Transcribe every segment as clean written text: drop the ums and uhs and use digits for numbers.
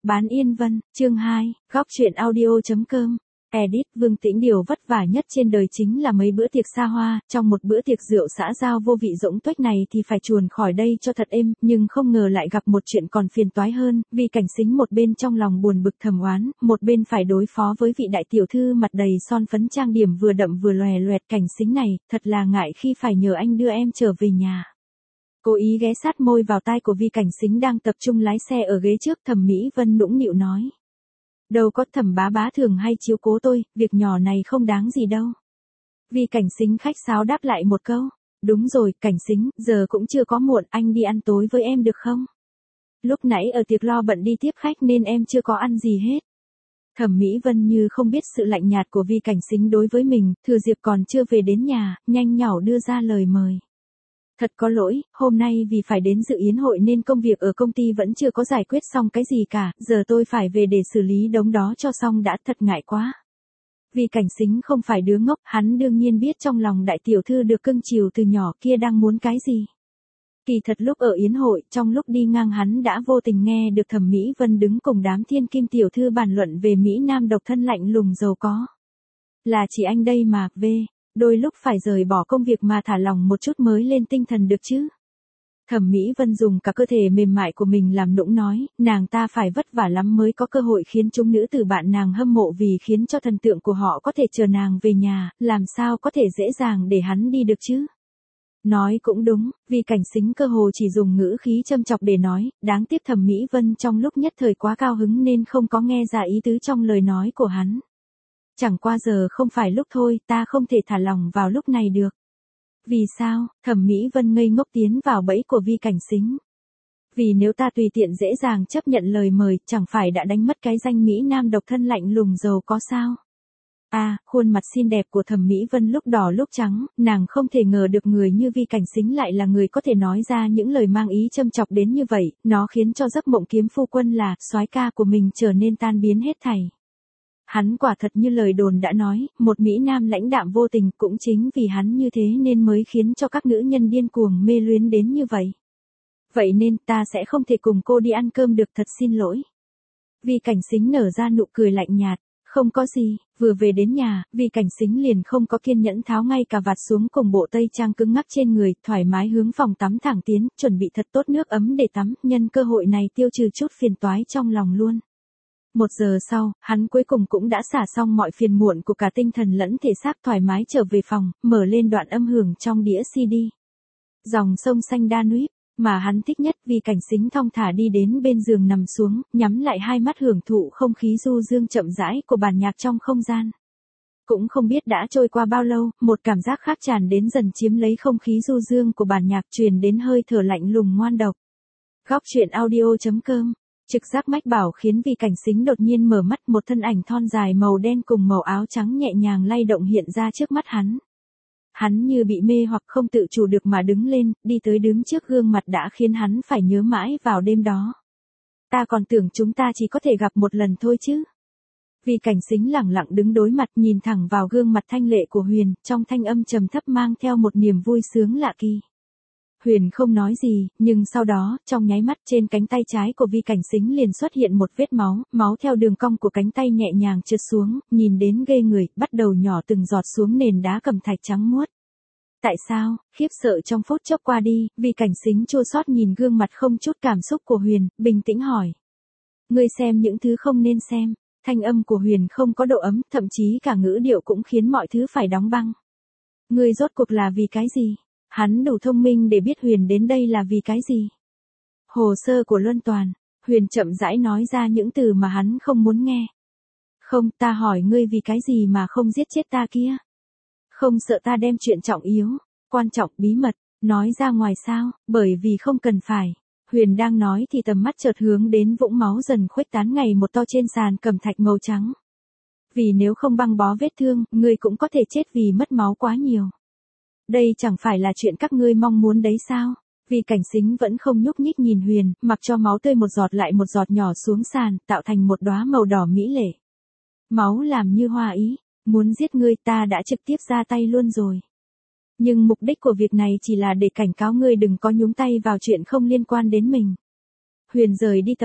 Bán Yên Vân, chương 2, góc truyện audio.com. Edit. Vương Tĩnh điều vất vả nhất trên đời chính là mấy bữa tiệc xa hoa, trong một bữa tiệc rượu xã giao vô vị rỗng tuếch này thì phải chuồn khỏi đây cho thật êm, nhưng không ngờ lại gặp một chuyện còn phiền toái hơn, vì Cảnh Sính một bên trong lòng buồn bực thầm oán, một bên phải đối phó với vị đại tiểu thư mặt đầy son phấn trang điểm vừa đậm vừa lòe loẹt. Cảnh Sính này, thật là ngại khi phải nhờ anh đưa em trở về nhà. Cố ý ghé sát môi vào tai của Vi Cảnh Sính đang tập trung lái xe ở ghế trước. Thẩm Mỹ Vân nũng nịu nói. Đâu có, Thẩm bá thường hay chiếu cố tôi, việc nhỏ này không đáng gì đâu. Vi Cảnh Sính khách sáo đáp lại một câu. Đúng rồi, Cảnh Sính, giờ cũng chưa có muộn, anh đi ăn tối với em được không? Lúc nãy ở tiệc lo bận đi tiếp khách nên em chưa có ăn gì hết. Thẩm Mỹ Vân như không biết sự lạnh nhạt của Vi Cảnh Sính đối với mình, thừa dịp còn chưa về đến nhà, nhanh nhỏ đưa ra lời mời. Thật có lỗi, hôm nay vì phải đến dự yến hội nên công việc ở công ty vẫn chưa có giải quyết xong cái gì cả, giờ tôi phải về để xử lý đống đó cho xong đã, thật ngại quá. Vì Cảnh Sính không phải đứa ngốc, hắn đương nhiên biết trong lòng đại tiểu thư được cưng chiều từ nhỏ kia đang muốn cái gì. Kỳ thật lúc ở yến hội, trong lúc đi ngang hắn đã vô tình nghe được Thẩm Mỹ Vân đứng cùng đám thiên kim tiểu thư bàn luận về Mỹ Nam độc thân lạnh lùng giàu có. Là chỉ anh đây mà, đôi lúc phải rời bỏ công việc mà thả lỏng một chút mới lên tinh thần được chứ. Thẩm Mỹ Vân dùng cả cơ thể mềm mại của mình làm nũng nói, nàng ta phải vất vả lắm mới có cơ hội khiến chúng nữ tử bạn nàng hâm mộ vì khiến cho thần tượng của họ có thể chờ nàng về nhà, làm sao có thể dễ dàng để hắn đi được chứ. Nói cũng đúng, vì Cảnh Sính cơ hồ chỉ dùng ngữ khí châm chọc để nói, đáng tiếc Thẩm Mỹ Vân trong lúc nhất thời quá cao hứng nên không có nghe ra ý tứ trong lời nói của hắn. Chẳng qua giờ không phải lúc thôi, ta không thể thả lòng vào lúc này được. Vì sao? Thẩm Mỹ Vân ngây ngốc tiến vào bẫy của Vi Cảnh Sính. Vì nếu ta tùy tiện dễ dàng chấp nhận lời mời, chẳng phải đã đánh mất cái danh Mỹ Nam độc thân lạnh lùng giàu có sao? Khuôn mặt xinh đẹp của Thẩm Mỹ Vân lúc đỏ lúc trắng, nàng không thể ngờ được người như Vi Cảnh Sính lại là người có thể nói ra những lời mang ý châm chọc đến như vậy, nó khiến cho giấc mộng kiếm phu quân là soái ca của mình trở nên tan biến hết thảy. Hắn quả thật như lời đồn đã nói, một Mỹ Nam lãnh đạm vô tình, cũng chính vì hắn như thế nên mới khiến cho các nữ nhân điên cuồng mê luyến đến như vậy. Vậy nên ta sẽ không thể cùng cô đi ăn cơm được, thật xin lỗi. Vi Cảnh Sính nở ra nụ cười lạnh nhạt, không có gì, vừa về đến nhà, Vi Cảnh Sính liền không có kiên nhẫn tháo ngay cà vạt xuống cùng bộ tây trang cứng ngắc trên người, thoải mái hướng phòng tắm thẳng tiến, chuẩn bị thật tốt nước ấm để tắm, nhân cơ hội này tiêu trừ chút phiền toái trong lòng luôn. 1 giờ sau, hắn cuối cùng cũng đã xả xong mọi phiền muộn của cả tinh thần lẫn thể xác, thoải mái trở về phòng, mở lên đoạn âm hưởng trong đĩa CD. Dòng sông xanh Danube, mà hắn thích nhất. Vi Cảnh Sính thong thả đi đến bên giường nằm xuống, nhắm lại hai mắt hưởng thụ không khí du dương chậm rãi của bản nhạc trong không gian. Cũng không biết đã trôi qua bao lâu, một cảm giác khác tràn đến dần chiếm lấy không khí du dương của bản nhạc, truyền đến hơi thở lạnh lùng ngoan độc. Góc truyện audio.com. Trực giác mách bảo khiến Vi Cảnh Sính đột nhiên mở mắt, một thân ảnh thon dài màu đen cùng màu áo trắng nhẹ nhàng lay động hiện ra trước mắt hắn. Hắn như bị mê hoặc không tự chủ được mà đứng lên, đi tới đứng trước gương mặt đã khiến hắn phải nhớ mãi vào đêm đó. Ta còn tưởng chúng ta chỉ có thể gặp một lần thôi chứ. Vi Cảnh Sính lẳng lặng đứng đối mặt, nhìn thẳng vào gương mặt thanh lệ của Huyền, trong thanh âm trầm thấp mang theo một niềm vui sướng lạ kỳ. Huyền không nói gì, nhưng sau đó, trong nháy mắt trên cánh tay trái của Vi Cảnh Sính liền xuất hiện một vết máu, máu theo đường cong của cánh tay nhẹ nhàng trượt xuống, nhìn đến ghê người, bắt đầu nhỏ từng giọt xuống nền đá cẩm thạch trắng muốt. Tại sao? Khiếp sợ trong phút chốc qua đi, Vi Cảnh Sính chua xót nhìn gương mặt không chút cảm xúc của Huyền, bình tĩnh hỏi. Ngươi xem những thứ không nên xem. Thanh âm của Huyền không có độ ấm, thậm chí cả ngữ điệu cũng khiến mọi thứ phải đóng băng. Ngươi rốt cuộc là vì cái gì? Hắn đủ thông minh để biết Huyền đến đây là vì cái gì. Hồ sơ của Luân Toàn. Huyền chậm rãi nói ra những từ mà hắn không muốn nghe. Không, ta hỏi ngươi vì cái gì mà không giết chết ta kia. Không sợ ta đem chuyện trọng yếu, quan trọng, bí mật, nói ra ngoài sao, bởi vì không cần phải. Huyền đang nói thì tầm mắt chợt hướng đến vũng máu dần khuếch tán ngày một to trên sàn cẩm thạch màu trắng. Vì nếu không băng bó vết thương, ngươi cũng có thể chết vì mất máu quá nhiều. Đây chẳng phải là chuyện các ngươi mong muốn đấy sao? Vi Cảnh Sính vẫn không nhúc nhích nhìn Huyền, mặc cho máu tươi một giọt lại một giọt nhỏ xuống sàn, tạo thành một đóa màu đỏ mỹ lệ. Máu làm như hoa ý, muốn giết ngươi ta đã trực tiếp ra tay luôn rồi. Nhưng mục đích của việc này chỉ là để cảnh cáo ngươi đừng có nhúng tay vào chuyện không liên quan đến mình. Huyền rời đi tầm mắt,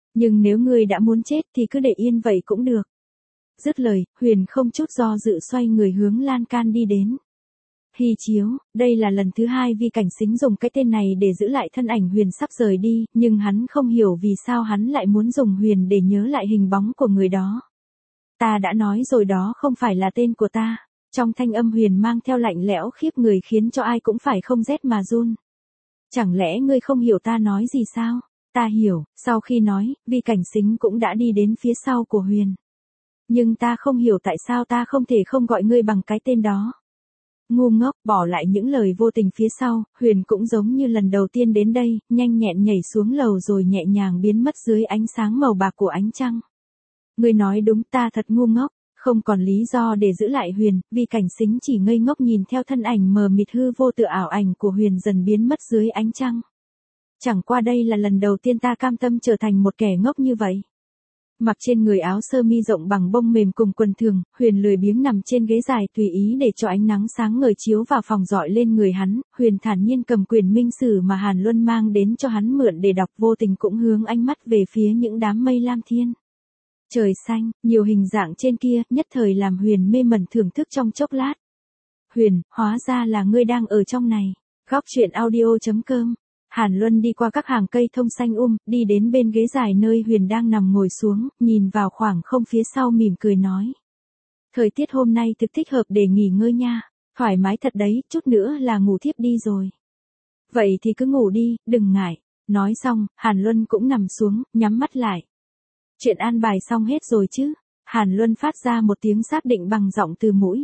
Nhưng nếu ngươi đã muốn chết thì cứ để yên vậy cũng được. Dứt lời, Huyền không chút do dự xoay người hướng lan can đi đến. Hy Chiếu, đây là lần thứ hai Vi Cảnh Sính dùng cái tên này để giữ lại thân ảnh Huyền sắp rời đi, nhưng hắn không hiểu vì sao hắn lại muốn dùng Huyền để nhớ lại hình bóng của người đó. Ta đã nói rồi đó không phải là tên của ta. Trong thanh âm Huyền mang theo lạnh lẽo khiếp người khiến cho ai cũng phải không rét mà run. Chẳng lẽ ngươi không hiểu ta nói gì sao? Ta hiểu, sau khi nói, Vi Cảnh Sính cũng đã đi đến phía sau của Huyền. Nhưng ta không hiểu tại sao ta không thể không gọi ngươi bằng cái tên đó. Ngu ngốc, bỏ lại những lời vô tình phía sau, Huyền cũng giống như lần đầu tiên đến đây, nhanh nhẹn nhảy xuống lầu rồi nhẹ nhàng biến mất dưới ánh sáng màu bạc của ánh trăng. Ngươi nói đúng, ta thật ngu ngốc, không còn lý do để giữ lại Huyền, Vi Cảnh Sính chỉ ngây ngốc nhìn theo thân ảnh mờ mịt hư vô tự ảo ảnh của Huyền dần biến mất dưới ánh trăng. Chẳng qua đây là lần đầu tiên ta cam tâm trở thành một kẻ ngốc như vậy. Mặc trên người áo sơ mi rộng bằng bông mềm cùng quần thường, Huyền lười biếng nằm trên ghế dài tùy ý để cho ánh nắng sáng ngời chiếu vào phòng rọi lên người hắn. Huyền thản nhiên cầm quyển minh sử mà Hàn Luân mang đến cho hắn mượn để đọc, vô tình cũng hướng ánh mắt về phía những đám mây lam thiên. Trời xanh, nhiều hình dạng trên kia, nhất thời làm Huyền mê mẩn thưởng thức trong chốc lát. Huyền, hóa ra là ngươi đang ở trong này. Góc truyện audio.com. Hàn Luân đi qua các hàng cây thông xanh đi đến bên ghế dài nơi Huyền đang nằm ngồi xuống, nhìn vào khoảng không phía sau mỉm cười nói. Thời tiết hôm nay thực thích hợp để nghỉ ngơi nha, thoải mái thật đấy, chút nữa là ngủ thiếp đi rồi. Vậy thì cứ ngủ đi, đừng ngại. Nói xong, Hàn Luân cũng nằm xuống, nhắm mắt lại. Chuyện an bài xong hết rồi chứ? Hàn Luân phát ra một tiếng xác định bằng giọng từ mũi.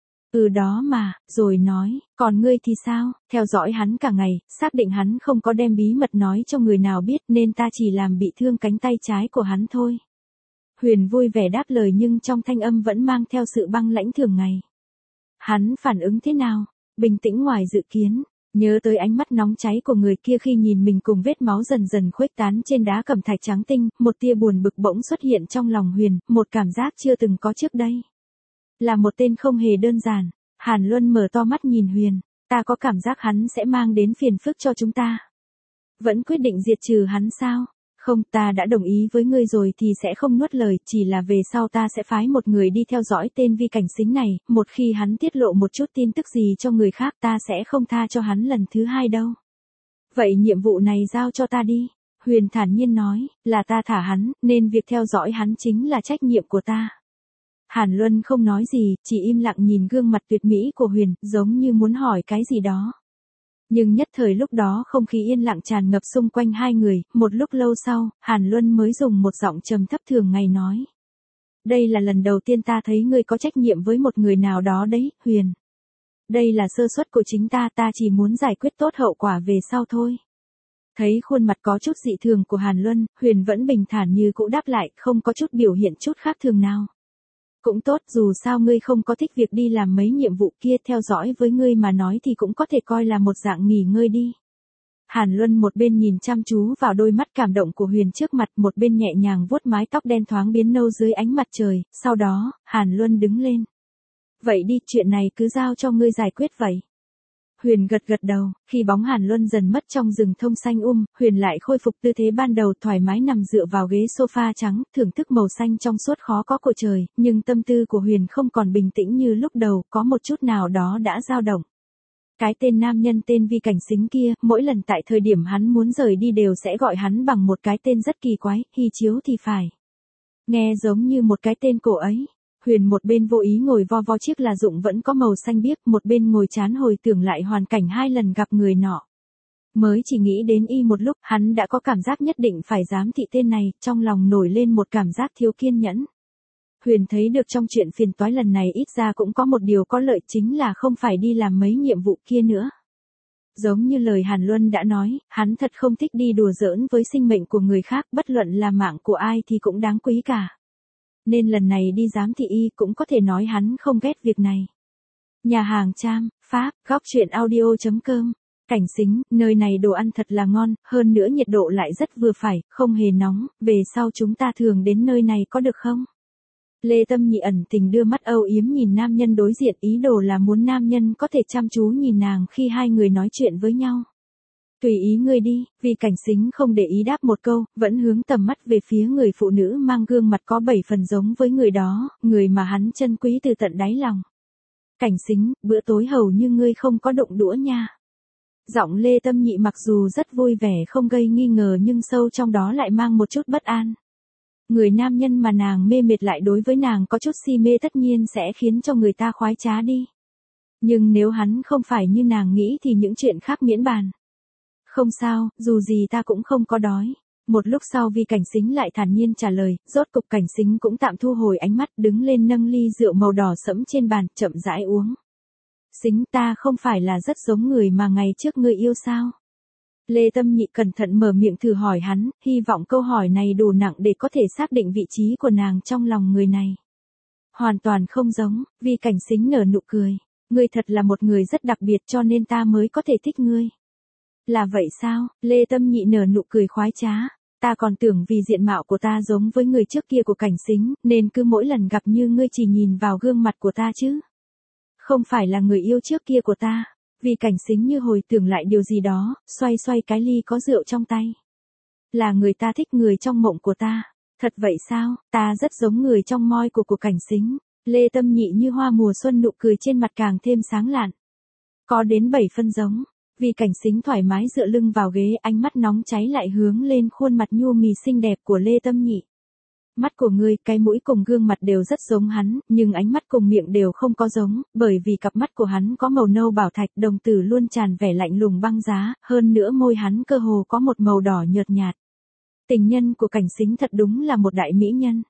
Đó mà, rồi nói, còn ngươi thì sao? Theo dõi hắn cả ngày, xác định hắn không có đem bí mật nói cho người nào biết nên ta chỉ làm bị thương cánh tay trái của hắn thôi. Huyền vui vẻ đáp lời nhưng trong thanh âm vẫn mang theo sự băng lãnh thường ngày. Hắn phản ứng thế nào? Bình tĩnh ngoài dự kiến. Nhớ tới ánh mắt nóng cháy của người kia khi nhìn mình cùng vết máu dần dần khuếch tán trên đá cẩm thạch trắng tinh, một tia buồn bực bỗng xuất hiện trong lòng Huyền, một cảm giác chưa từng có trước đây. Là một tên không hề đơn giản. Hàn Luân mở to mắt nhìn Huyền, ta có cảm giác hắn sẽ mang đến phiền phức cho chúng ta. Vẫn quyết định diệt trừ hắn sao? Không, ta đã đồng ý với ngươi rồi thì sẽ không nuốt lời, chỉ là về sau ta sẽ phái một người đi theo dõi tên Vi Cảnh Sính này, một khi hắn tiết lộ một chút tin tức gì cho người khác ta sẽ không tha cho hắn lần thứ hai đâu. Vậy nhiệm vụ này giao cho ta đi. Huyền thản nhiên nói, là ta thả hắn, nên việc theo dõi hắn chính là trách nhiệm của ta. Hàn Luân không nói gì, chỉ im lặng nhìn gương mặt tuyệt mỹ của Huyền, giống như muốn hỏi cái gì đó. Nhưng nhất thời lúc đó không khí yên lặng tràn ngập xung quanh hai người, một lúc lâu sau, Hàn Luân mới dùng một giọng trầm thấp thường ngày nói. Đây là lần đầu tiên ta thấy ngươi có trách nhiệm với một người nào đó đấy, Huyền. Đây là sơ suất của chính ta, ta chỉ muốn giải quyết tốt hậu quả về sau thôi. Thấy khuôn mặt có chút dị thường của Hàn Luân, Huyền vẫn bình thản như cũ đáp lại, không có chút biểu hiện chút khác thường nào. Cũng tốt, dù sao ngươi không có thích việc đi làm mấy nhiệm vụ kia, theo dõi với ngươi mà nói thì cũng có thể coi là một dạng nghỉ ngơi đi. Hàn Luân một bên nhìn chăm chú vào đôi mắt cảm động của Huyền trước mặt, một bên nhẹ nhàng vuốt mái tóc đen thoáng biến nâu dưới ánh mặt trời, sau đó, Hàn Luân đứng lên. Vậy đi, chuyện này cứ giao cho ngươi giải quyết vậy. Huyền gật gật đầu, khi bóng Hàn Luân dần mất trong rừng thông xanh Huyền lại khôi phục tư thế ban đầu, thoải mái nằm dựa vào ghế sofa trắng, thưởng thức màu xanh trong suốt khó có của trời, nhưng tâm tư của Huyền không còn bình tĩnh như lúc đầu, có một chút nào đó đã dao động. Cái tên nam nhân tên Vi Cảnh Sính kia, mỗi lần tại thời điểm hắn muốn rời đi đều sẽ gọi hắn bằng một cái tên rất kỳ quái, Hy Chiếu thì phải. Nghe giống như một cái tên cổ ấy. Huyền một bên vô ý ngồi vo vo chiếc là dụng vẫn có màu xanh biếc, một bên ngồi chán hồi tưởng lại hoàn cảnh hai lần gặp người nọ. Mới chỉ nghĩ đến y một lúc, hắn đã có cảm giác nhất định phải giám thị tên này, trong lòng nổi lên một cảm giác thiếu kiên nhẫn. Huyền thấy được trong chuyện phiền toái lần này ít ra cũng có một điều có lợi, chính là không phải đi làm mấy nhiệm vụ kia nữa. Giống như lời Hàn Luân đã nói, hắn thật không thích đi đùa giỡn với sinh mệnh của người khác, bất luận là mạng của ai thì cũng đáng quý cả. Nên lần này đi giám thị y cũng có thể nói hắn không ghét việc này. Nhà hàng Cham, Pháp, góc truyện audio.com. Cảnh Sính, nơi này đồ ăn thật là ngon, hơn nữa nhiệt độ lại rất vừa phải, không hề nóng, về sau chúng ta thường đến nơi này có được không? Lê Tâm Nhị ẩn tình đưa mắt âu yếm nhìn nam nhân đối diện, ý đồ là muốn nam nhân có thể chăm chú nhìn nàng khi hai người nói chuyện với nhau. Tùy ý ngươi đi, vì Cảnh Sính không để ý đáp một câu, vẫn hướng tầm mắt về phía người phụ nữ mang gương mặt có 7 phần giống với người đó, người mà hắn trân quý từ tận đáy lòng. Cảnh Sính, bữa tối hầu như ngươi không có đụng đũa nha. Giọng Lê Tâm Nhị mặc dù rất vui vẻ không gây nghi ngờ nhưng sâu trong đó lại mang một chút bất an. Người nam nhân mà nàng mê mệt lại đối với nàng có chút si mê tất nhiên sẽ khiến cho người ta khoái trá đi. Nhưng nếu hắn không phải như nàng nghĩ thì những chuyện khác miễn bàn. Không sao, dù gì ta cũng không có đói. Một lúc sau vì Cảnh Sính lại thản nhiên trả lời, rốt cục Cảnh Sính cũng tạm thu hồi ánh mắt đứng lên nâng ly rượu màu đỏ sẫm trên bàn, chậm rãi uống. Sính, ta không phải là rất giống người mà ngày trước ngươi yêu sao? Lê Tâm Nhị cẩn thận mở miệng thử hỏi hắn, hy vọng câu hỏi này đủ nặng để có thể xác định vị trí của nàng trong lòng người này. Hoàn toàn không giống, vì Cảnh Sính nở nụ cười. Ngươi thật là một người rất đặc biệt cho nên ta mới có thể thích ngươi. Là vậy sao? Lê Tâm Nhị nở nụ cười khoái trá. Ta còn tưởng vì diện mạo của ta giống với người trước kia của Cảnh Sính, nên cứ mỗi lần gặp như ngươi chỉ nhìn vào gương mặt của ta chứ. Không phải là người yêu trước kia của ta. Vì Cảnh Sính như hồi tưởng lại điều gì đó, xoay xoay cái ly có rượu trong tay. Là người ta thích người trong mộng của ta. Thật vậy sao? Ta rất giống người trong moi của Cảnh Sính. Lê Tâm Nhị như hoa mùa xuân, nụ cười trên mặt càng thêm sáng lạn. Có đến 7 phân giống. Vì Cảnh Sính thoải mái dựa lưng vào ghế, ánh mắt nóng cháy lại hướng lên khuôn mặt nhu mì xinh đẹp của Lê Tâm Nhị. Mắt của ngươi, cái mũi cùng gương mặt đều rất giống hắn, nhưng ánh mắt cùng miệng đều không có giống, bởi vì cặp mắt của hắn có màu nâu bảo thạch, đồng tử luôn tràn vẻ lạnh lùng băng giá, hơn nữa môi hắn cơ hồ có một màu đỏ nhợt nhạt. Tình nhân của Cảnh Sính thật đúng là một đại mỹ nhân.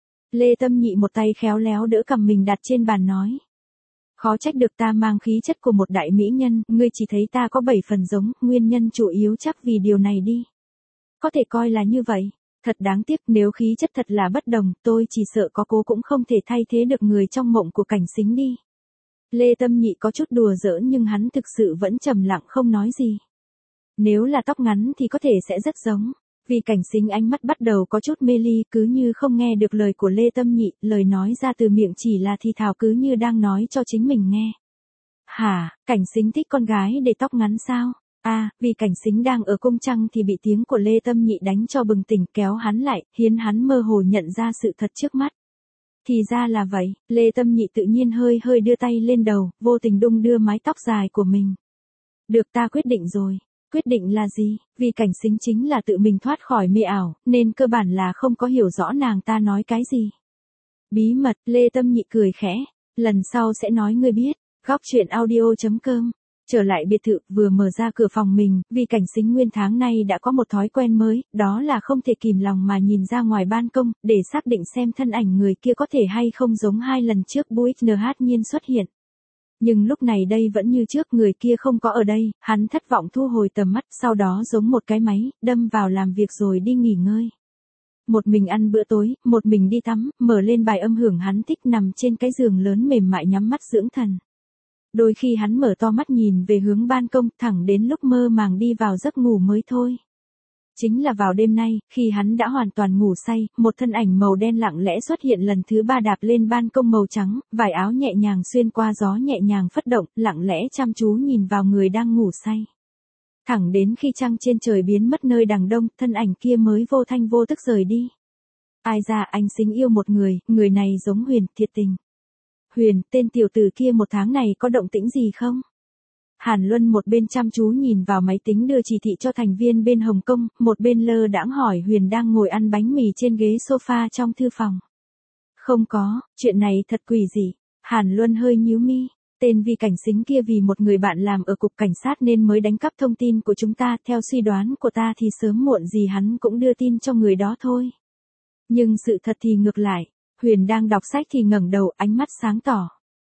Lê Tâm Nhị một tay khéo léo đỡ cằm mình đặt trên bàn nói. Khó trách được ta mang khí chất của một đại mỹ nhân, ngươi chỉ thấy ta có 7 phần giống, nguyên nhân chủ yếu chắc vì điều này đi. Có thể coi là như vậy. Thật đáng tiếc, nếu khí chất thật là bất đồng, tôi chỉ sợ có cố cũng không thể thay thế được người trong mộng của Cảnh Sính đi. Lê Tâm Nhị có chút đùa giỡn nhưng hắn thực sự vẫn trầm lặng không nói gì. Nếu là tóc ngắn thì có thể sẽ rất giống. Vì Cảnh Sính ánh mắt bắt đầu có chút mê ly, cứ như không nghe được lời của Lê Tâm Nhị, lời nói ra từ miệng chỉ là thì thào cứ như đang nói cho chính mình nghe. Hả, Cảnh Sính thích con gái để tóc ngắn sao? Vì Cảnh Sính đang ở cung trăng thì bị tiếng của Lê Tâm Nhị đánh cho bừng tỉnh, kéo hắn lại, khiến hắn mơ hồ nhận ra sự thật trước mắt. Thì ra là vậy, Lê Tâm Nhị tự nhiên hơi đưa tay lên đầu, vô tình đung đưa mái tóc dài của mình. Được, ta quyết định rồi. Quyết định là gì? Vì Cảnh Sính chính là tự mình thoát khỏi mê ảo, nên cơ bản là không có hiểu rõ nàng ta nói cái gì. Bí mật, Lê Tâm Nhị cười khẽ. Lần sau sẽ nói ngươi biết. Góc truyện audio.com. Trở lại biệt thự, vừa mở ra cửa phòng mình, Vì Cảnh Sính nguyên tháng nay đã có một thói quen mới, đó là không thể kìm lòng mà nhìn ra ngoài ban công, để xác định xem thân ảnh người kia có thể hay không giống 2 lần trước Buick NH Nhiên xuất hiện. Nhưng lúc này đây vẫn như trước, người kia không có ở đây, hắn thất vọng thu hồi tầm mắt, sau đó giống một cái máy, đâm vào làm việc rồi đi nghỉ ngơi. Một mình ăn bữa tối, một mình đi tắm, mở lên bài âm hưởng hắn thích, nằm trên cái giường lớn mềm mại nhắm mắt dưỡng thần. Đôi khi hắn mở to mắt nhìn về hướng ban công, thẳng đến lúc mơ màng đi vào giấc ngủ mới thôi. Chính là vào đêm nay, khi hắn đã hoàn toàn ngủ say, một thân ảnh màu đen lặng lẽ xuất hiện lần thứ 3 đạp lên ban công màu trắng, vải áo nhẹ nhàng xuyên qua gió nhẹ nhàng phất động, lặng lẽ chăm chú nhìn vào người đang ngủ say. Thẳng đến khi trăng trên trời biến mất nơi đằng đông, thân ảnh kia mới vô thanh vô tức rời đi. Ai ra, anh Sính yêu một người này giống Huyền, thiệt tình. Huyền, tên tiểu tử kia một tháng này có động tĩnh gì không? Hàn Luân một bên chăm chú nhìn vào máy tính đưa chỉ thị cho thành viên bên Hồng Kông, một bên lơ đãng hỏi Huyền đang ngồi ăn bánh mì trên ghế sofa trong thư phòng. Không có, chuyện này thật quỷ dị. Hàn Luân hơi nhíu mi. Tên Vì Cảnh Sính kia vì một người bạn làm ở cục cảnh sát nên mới đánh cắp thông tin của chúng ta, theo suy đoán của ta thì sớm muộn gì hắn cũng đưa tin cho người đó thôi. Nhưng sự thật thì ngược lại. Huyền đang đọc sách thì ngẩng đầu, ánh mắt sáng tỏ.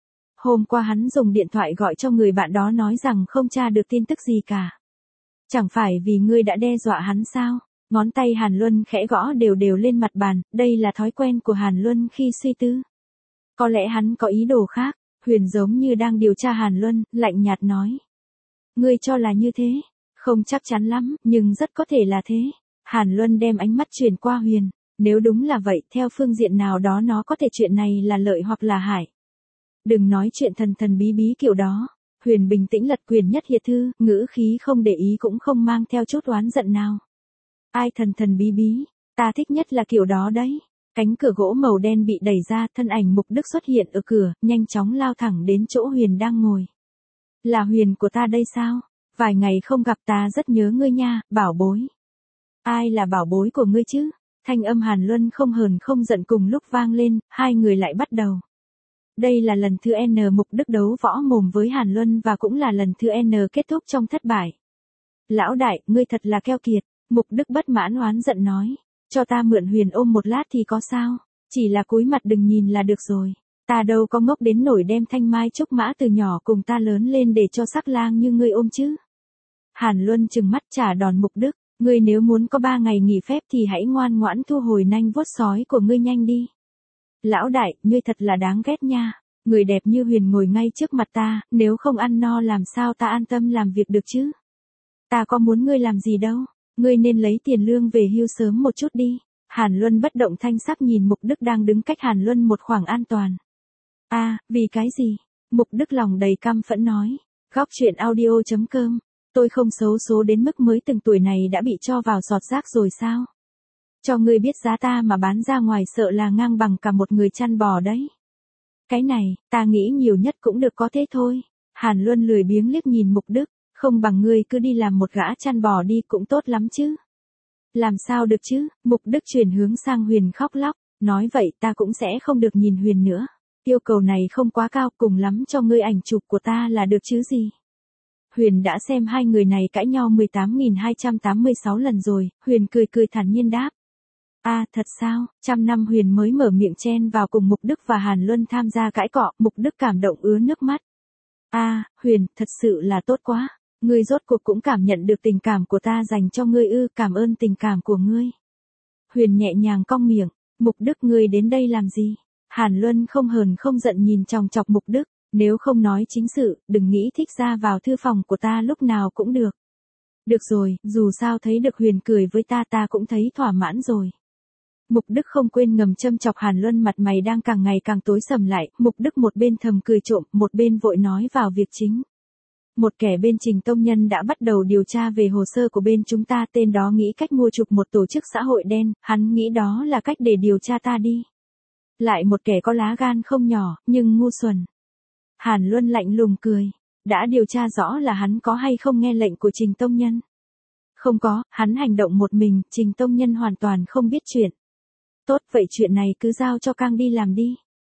Hôm qua hắn dùng điện thoại gọi cho người bạn đó nói rằng không tra được tin tức gì cả. Chẳng phải vì ngươi đã đe dọa hắn sao? Ngón tay Hàn Luân khẽ gõ đều lên mặt bàn, đây là thói quen của Hàn Luân khi suy tư. Có lẽ hắn có ý đồ khác. Huyền giống như đang điều tra Hàn Luân, lạnh nhạt nói. Ngươi cho là như thế? Không chắc chắn lắm, nhưng rất có thể là thế. Hàn Luân đem ánh mắt chuyển qua Huyền. Nếu đúng là vậy, theo phương diện nào đó nó có thể chuyện này là lợi hoặc là hại. Đừng nói chuyện thần bí bí kiểu đó. Huyền bình tĩnh lật quyển nhất hiệt thư, ngữ khí không để ý cũng không mang theo chút oán giận nào. Ai thần thần bí bí, ta thích nhất là kiểu đó đấy. Cánh cửa gỗ màu đen bị đẩy ra, thân ảnh Mục Đức xuất hiện ở cửa, nhanh chóng lao thẳng đến chỗ Huyền đang ngồi. Là Huyền của ta đây sao? Vài ngày không gặp ta rất nhớ ngươi nha, bảo bối. Ai là bảo bối của ngươi chứ? Thanh âm Hàn Luân không hờn không giận cùng lúc vang lên, hai người lại bắt đầu. Đây là lần thứ N Mục Đức đấu võ mồm với Hàn Luân và cũng là lần thứ N kết thúc trong thất bại. Lão đại, ngươi thật là keo kiệt, Mục Đức bất mãn oán giận nói. Cho ta mượn Huyền ôm một lát thì có sao, chỉ là cúi mặt đừng nhìn là được rồi. Ta đâu có ngốc đến nổi đem Thanh Mai Trúc Mã từ nhỏ cùng ta lớn lên để cho sắc lang như ngươi ôm chứ. Hàn Luân trừng mắt trả đòn Mục Đức, ngươi nếu muốn có 3 ngày nghỉ phép thì hãy ngoan ngoãn thu hồi nanh vuốt sói của ngươi nhanh đi. Lão đại, ngươi thật là đáng ghét nha, người đẹp như Huyền ngồi ngay trước mặt ta, nếu không ăn no làm sao ta an tâm làm việc được chứ. Ta có muốn ngươi làm gì đâu, ngươi nên lấy tiền lương về hưu sớm một chút đi. Hàn Luân bất động thanh sắc nhìn Mục Đức đang đứng cách Hàn Luân một khoảng an toàn. Vì cái gì? Mục Đức lòng đầy căm phẫn nói. Góc truyện audio.com, tôi không xấu số đến mức mới từng tuổi này đã bị cho vào giọt rác rồi sao? Cho ngươi biết giá ta mà bán ra ngoài sợ là ngang bằng cả một người chăn bò đấy. Cái này, ta nghĩ nhiều nhất cũng được có thế thôi. Hàn Luân lười biếng liếc nhìn Mục Đức, không bằng ngươi cứ đi làm một gã chăn bò đi cũng tốt lắm chứ. Làm sao được chứ? Mục Đức chuyển hướng sang Huyền khóc lóc, nói vậy ta cũng sẽ không được nhìn Huyền nữa. Yêu cầu này không quá cao, cùng lắm cho ngươi ảnh chụp của ta là được chứ gì. Huyền đã xem hai người này cãi nhau 18.286 lần rồi, Huyền cười cười thản nhiên đáp. Thật sao? 100 năm Huyền mới mở miệng chen vào cùng Mục Đức và Hàn Luân tham gia cãi cọ, Mục Đức cảm động ứa nước mắt. Huyền, thật sự là tốt quá. Ngươi rốt cuộc cũng cảm nhận được tình cảm của ta dành cho ngươi ư, cảm ơn tình cảm của ngươi. Huyền nhẹ nhàng cong miệng, Mục Đức ngươi đến đây làm gì? Hàn Luân không hờn không giận nhìn chòng chọc Mục Đức, nếu không nói chính sự, đừng nghĩ thích ra vào thư phòng của ta lúc nào cũng được. Được rồi, dù sao thấy được Huyền cười với ta cũng thấy thỏa mãn rồi. Mục Đức không quên ngầm châm chọc Hàn Luân, mặt mày đang càng ngày càng tối sầm lại, Mục Đức một bên thầm cười trộm, một bên vội nói vào việc chính. Một kẻ bên Trình Tông Nhân đã bắt đầu điều tra về hồ sơ của bên chúng ta, tên đó nghĩ cách mua chuộc một tổ chức xã hội đen, hắn nghĩ đó là cách để điều tra ta đi. Lại một kẻ có lá gan không nhỏ, nhưng ngu xuẩn. Hàn Luân lạnh lùng cười, đã điều tra rõ là hắn có hay không nghe lệnh của Trình Tông Nhân? Không có, hắn hành động một mình, Trình Tông Nhân hoàn toàn không biết chuyện. Tốt, vậy chuyện này cứ giao cho Cang đi làm đi.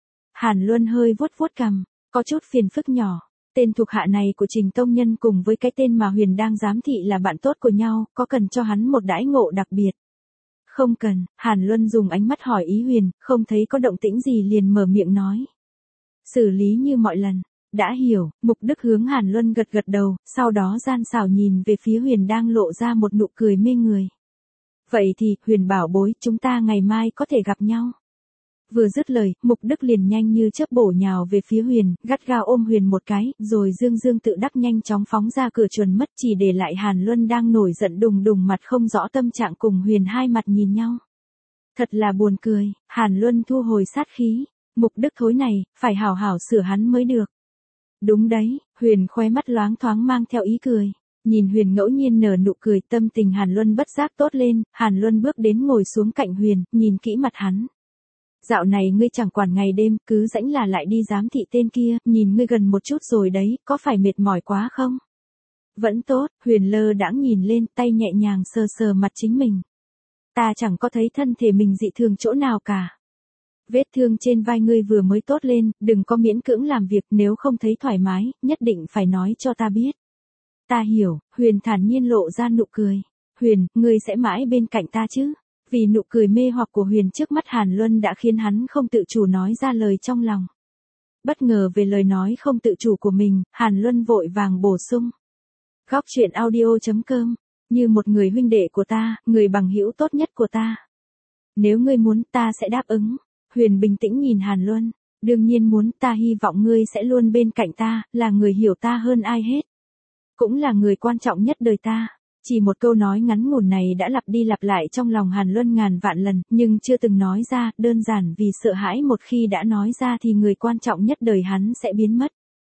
Hàn Luân hơi vuốt vuốt cằm, có chút phiền phức nhỏ. Tên thuộc hạ này của Trình Tông Nhân cùng với cái tên mà Huyền đang giám thị là bạn tốt của nhau, có cần cho hắn một đãi ngộ đặc biệt? Không cần, Hàn Luân dùng ánh mắt hỏi ý Huyền, không thấy có động tĩnh gì liền mở miệng nói. Xử lý như mọi lần. Đã hiểu, Mục Đức hướng Hàn Luân gật gật đầu, sau đó gian xảo nhìn về phía Huyền đang lộ ra một nụ cười mê người. Vậy thì, Huyền bảo bối, chúng ta ngày mai có thể gặp nhau. Vừa dứt lời, Mục Đức liền nhanh như chớp bổ nhào về phía Huyền, gắt gao ôm Huyền một cái, rồi dương dương tự đắc nhanh chóng phóng ra cửa chuồn mất, chỉ để lại Hàn Luân đang nổi giận đùng đùng mặt không rõ tâm trạng cùng Huyền hai mặt nhìn nhau. Thật là buồn cười, Hàn Luân thu hồi sát khí, Mục Đức thối này, phải hảo hảo sửa hắn mới được. Đúng đấy, Huyền khóe mắt loáng thoáng mang theo ý cười. Nhìn Huyền ngẫu nhiên nở nụ cười, tâm tình Hàn Luân bất giác tốt lên, Hàn Luân bước đến ngồi xuống cạnh Huyền, nhìn kỹ mặt hắn. Dạo này ngươi chẳng quản ngày đêm, cứ rãnh là lại đi giám thị tên kia, nhìn ngươi gần một chút rồi đấy, có phải mệt mỏi quá không? Vẫn tốt, Huyền lơ đãng nhìn lên, tay nhẹ nhàng sờ sờ mặt chính mình. Ta chẳng có thấy thân thể mình dị thường chỗ nào cả. Vết thương trên vai ngươi vừa mới tốt lên, đừng có miễn cưỡng làm việc, nếu không thấy thoải mái, nhất định phải nói cho ta biết. Ta hiểu, Huyền thản nhiên lộ ra nụ cười. Huyền, ngươi sẽ mãi bên cạnh ta chứ? Vì nụ cười mê hoặc của Huyền trước mắt Hàn Luân đã khiến hắn không tự chủ nói ra lời trong lòng. Bất ngờ về lời nói không tự chủ của mình, Hàn Luân vội vàng bổ sung. Góc truyện audio.com, như một người huynh đệ của ta, người bằng hữu tốt nhất của ta. Nếu ngươi muốn, ta sẽ đáp ứng. Huyền bình tĩnh nhìn Hàn Luân, đương nhiên muốn, ta hy vọng ngươi sẽ luôn bên cạnh ta, là người hiểu ta hơn ai hết. Cũng là người quan trọng nhất đời ta. Chỉ một câu nói ngắn ngủn này đã lặp đi lặp lại trong lòng Hàn Luân ngàn vạn lần, nhưng chưa từng nói ra, đơn giản vì sợ hãi một khi đã nói ra thì người quan trọng nhất đời hắn sẽ biến mất.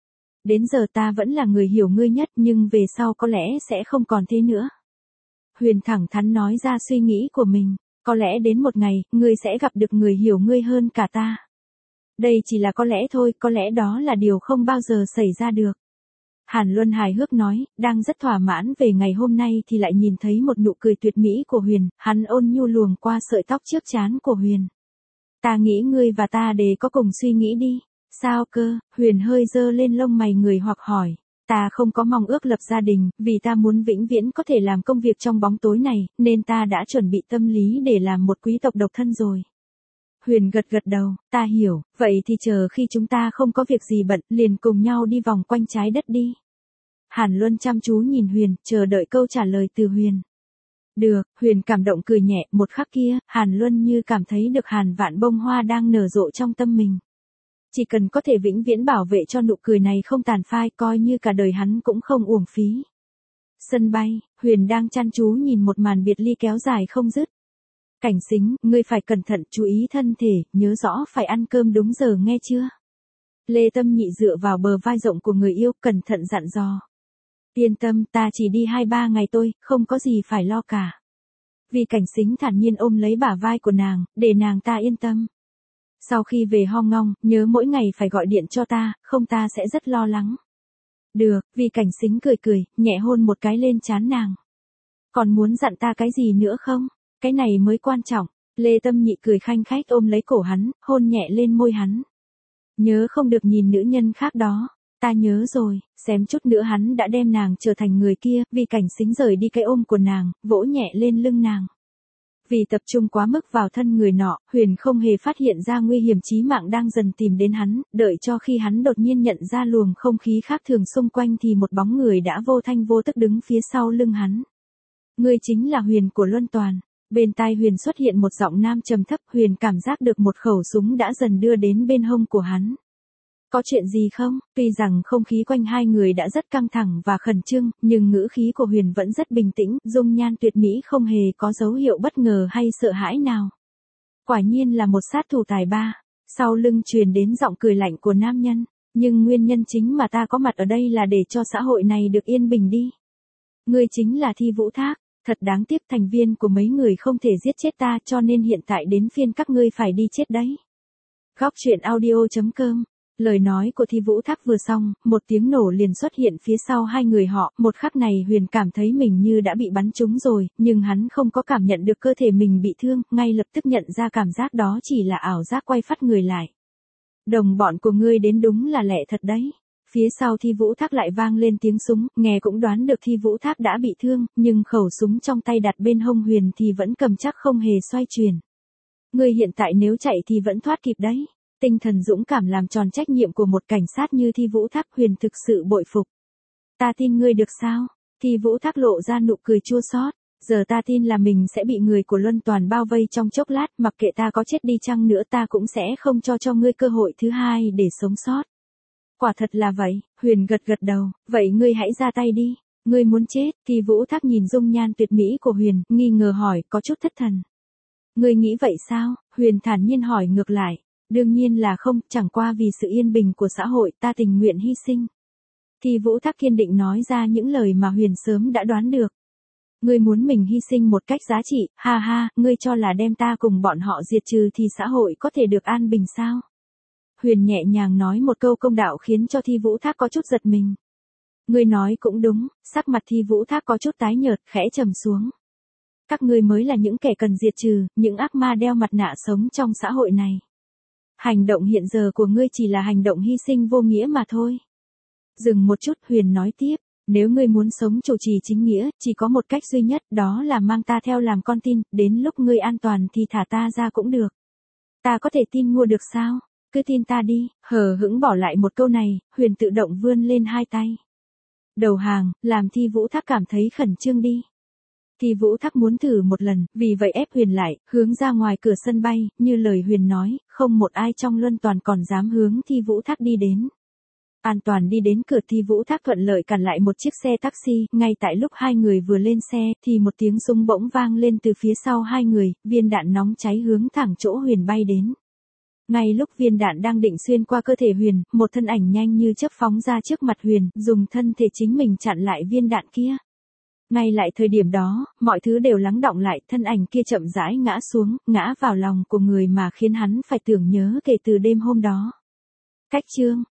Đến giờ ta vẫn là người hiểu ngươi nhất nhưng về sau có lẽ sẽ không còn thế nữa. Huyền thẳng thắn nói ra suy nghĩ của mình. Có lẽ đến một ngày, ngươi sẽ gặp được người hiểu ngươi hơn cả ta. Đây chỉ là có lẽ thôi, có lẽ đó là điều không bao giờ xảy ra được. Hàn Luân hài hước nói, đang rất thỏa mãn về ngày hôm nay thì lại nhìn thấy một nụ cười tuyệt mỹ của Huyền, hắn ôn nhu luồng qua sợi tóc trước trán của Huyền. Ta nghĩ ngươi và ta để có cùng suy nghĩ đi. Sao cơ? Huyền hơi giơ lên lông mày người hoặc hỏi. Ta không có mong ước lập gia đình, vì ta muốn vĩnh viễn có thể làm công việc trong bóng tối này, nên ta đã chuẩn bị tâm lý để làm một quý tộc độc thân rồi. Huyền gật gật đầu, ta hiểu, vậy thì chờ khi chúng ta không có việc gì bận, liền cùng nhau đi vòng quanh trái đất đi. Hàn Luân chăm chú nhìn Huyền, chờ đợi câu trả lời từ Huyền. Được, Huyền cảm động cười nhẹ, một khắc kia, Hàn Luân như cảm thấy được Hàn vạn bông hoa đang nở rộ trong tâm mình. Chỉ cần có thể vĩnh viễn bảo vệ cho nụ cười này không tàn phai, coi như cả đời hắn cũng không uổng phí. Sân bay, Huyền đang chăm chú nhìn một màn biệt ly kéo dài không dứt. Cảnh Sính, ngươi phải cẩn thận, chú ý thân thể, nhớ rõ phải ăn cơm đúng giờ nghe chưa? Lê Tâm Nhị dựa vào bờ vai rộng của người yêu, cẩn thận dặn dò. Yên tâm, ta chỉ đi 2-3 ngày thôi, không có gì phải lo cả. Vì Cảnh Sính thản nhiên ôm lấy bả vai của nàng, để nàng ta yên tâm. Sau khi về Hong Kong, nhớ mỗi ngày phải gọi điện cho ta, không ta sẽ rất lo lắng. Được, Vì Cảnh Sính cười cười, nhẹ hôn một cái lên trán nàng. Còn muốn dặn ta cái gì nữa không? Cái này mới quan trọng. Lê Tâm Nhị cười khanh khách ôm lấy cổ hắn, hôn nhẹ lên môi hắn. Nhớ không được nhìn nữ nhân khác đó. Ta nhớ rồi, xém chút nữa hắn đã đem nàng trở thành người kia, Vì Cảnh Sính rời đi cái ôm của nàng, vỗ nhẹ lên lưng nàng. Vì tập trung quá mức vào thân người nọ, Huyền không hề phát hiện ra nguy hiểm chí mạng đang dần tìm đến hắn, đợi cho khi hắn đột nhiên nhận ra luồng không khí khác thường xung quanh thì một bóng người đã vô thanh vô tức đứng phía sau lưng hắn. Ngươi chính là Huyền của Luân Toàn. Bên tai Huyền xuất hiện một giọng nam trầm thấp, Huyền cảm giác được một khẩu súng đã dần đưa đến bên hông của hắn. Có chuyện gì không? Tuy rằng không khí quanh hai người đã rất căng thẳng và khẩn trương, nhưng ngữ khí của Huyền vẫn rất bình tĩnh, dung nhan tuyệt mỹ không hề có dấu hiệu bất ngờ hay sợ hãi nào. Quả nhiên là một sát thủ tài ba. Sau lưng truyền đến giọng cười lạnh của nam nhân. Nhưng nguyên nhân chính mà ta có mặt ở đây là để cho xã hội này được yên bình đi. Ngươi chính là Thi Vũ Thác. Thật đáng tiếc, thành viên của mấy người không thể giết chết ta, cho nên hiện tại đến phiên các ngươi phải đi chết đấy. Góc truyện audio.com. Lời nói của Thi Vũ Thác vừa xong, một tiếng nổ liền xuất hiện phía sau hai người họ, một khắc này Huyền cảm thấy mình như đã bị bắn trúng rồi, nhưng hắn không có cảm nhận được cơ thể mình bị thương, ngay lập tức nhận ra cảm giác đó chỉ là ảo giác, quay phắt người lại. Đồng bọn của ngươi đến đúng là lẹ thật đấy. Phía sau Thi Vũ Thác lại vang lên tiếng súng, nghe cũng đoán được Thi Vũ Thác đã bị thương, nhưng khẩu súng trong tay đặt bên hông Huyền thì vẫn cầm chắc không hề xoay chuyển. Ngươi hiện tại nếu chạy thì vẫn thoát kịp đấy. Tinh thần dũng cảm làm tròn trách nhiệm của một cảnh sát như Thi Vũ Thác, Huyền thực sự bội phục. Ta tin ngươi được sao? Thi Vũ Thác lộ ra nụ cười chua xót. Giờ ta tin là mình sẽ bị người của Luân Toàn bao vây trong chốc lát, mặc kệ ta có chết đi chăng nữa ta cũng sẽ không cho ngươi cơ hội thứ hai để sống sót. Quả thật là vậy, Huyền gật gật đầu, vậy ngươi hãy ra tay đi. Ngươi muốn chết? Thi Vũ Thác nhìn dung nhan tuyệt mỹ của Huyền, nghi ngờ hỏi, có chút thất thần. Ngươi nghĩ vậy sao? Huyền thản nhiên hỏi ngược lại. Đương nhiên là không, chẳng qua vì sự yên bình của xã hội ta tình nguyện hy sinh. Thi Vũ Thác kiên định nói ra những lời mà Huyền sớm đã đoán được. Ngươi muốn mình hy sinh một cách giá trị, ha ha, ngươi cho là đem ta cùng bọn họ diệt trừ thì xã hội có thể được an bình sao? Huyền nhẹ nhàng nói một câu công đạo khiến cho Thi Vũ Thác có chút giật mình. Ngươi nói cũng đúng, sắc mặt Thi Vũ Thác có chút tái nhợt, khẽ trầm xuống. Các ngươi mới là những kẻ cần diệt trừ, những ác ma đeo mặt nạ sống trong xã hội này. Hành động hiện giờ của ngươi chỉ là hành động hy sinh vô nghĩa mà thôi. Dừng một chút, Huyền nói tiếp, nếu ngươi muốn sống chủ trì chính nghĩa, chỉ có một cách duy nhất, đó là mang ta theo làm con tin, đến lúc ngươi an toàn thì thả ta ra cũng được. Ta có thể tin mua được sao? Cứ tin ta đi. Hờ hững bỏ lại một câu này, Huyền tự động vươn lên hai tay. Đầu hàng, làm Thi Vũ Thác cảm thấy khẩn trương đi. Thi Vũ Thác muốn thử một lần, vì vậy ép Huyền lại, hướng ra ngoài cửa sân bay, như lời Huyền nói, không một ai trong Luân Toàn còn dám hướng Thi Vũ Thác đi đến. An toàn đi đến cửa, Thi Vũ Thác thuận lợi cản lại một chiếc xe taxi, ngay tại lúc hai người vừa lên xe, thì một tiếng súng bỗng vang lên từ phía sau hai người, viên đạn nóng cháy hướng thẳng chỗ Huyền bay đến. Ngay lúc viên đạn đang định xuyên qua cơ thể Huyền, một thân ảnh nhanh như chớp phóng ra trước mặt Huyền, dùng thân thể chính mình chặn lại viên đạn kia. Ngay lại thời điểm đó, mọi thứ đều lắng đọng lại, thân ảnh kia chậm rãi ngã xuống, ngã vào lòng của người mà khiến hắn phải tưởng nhớ kể từ đêm hôm đó. Cách chương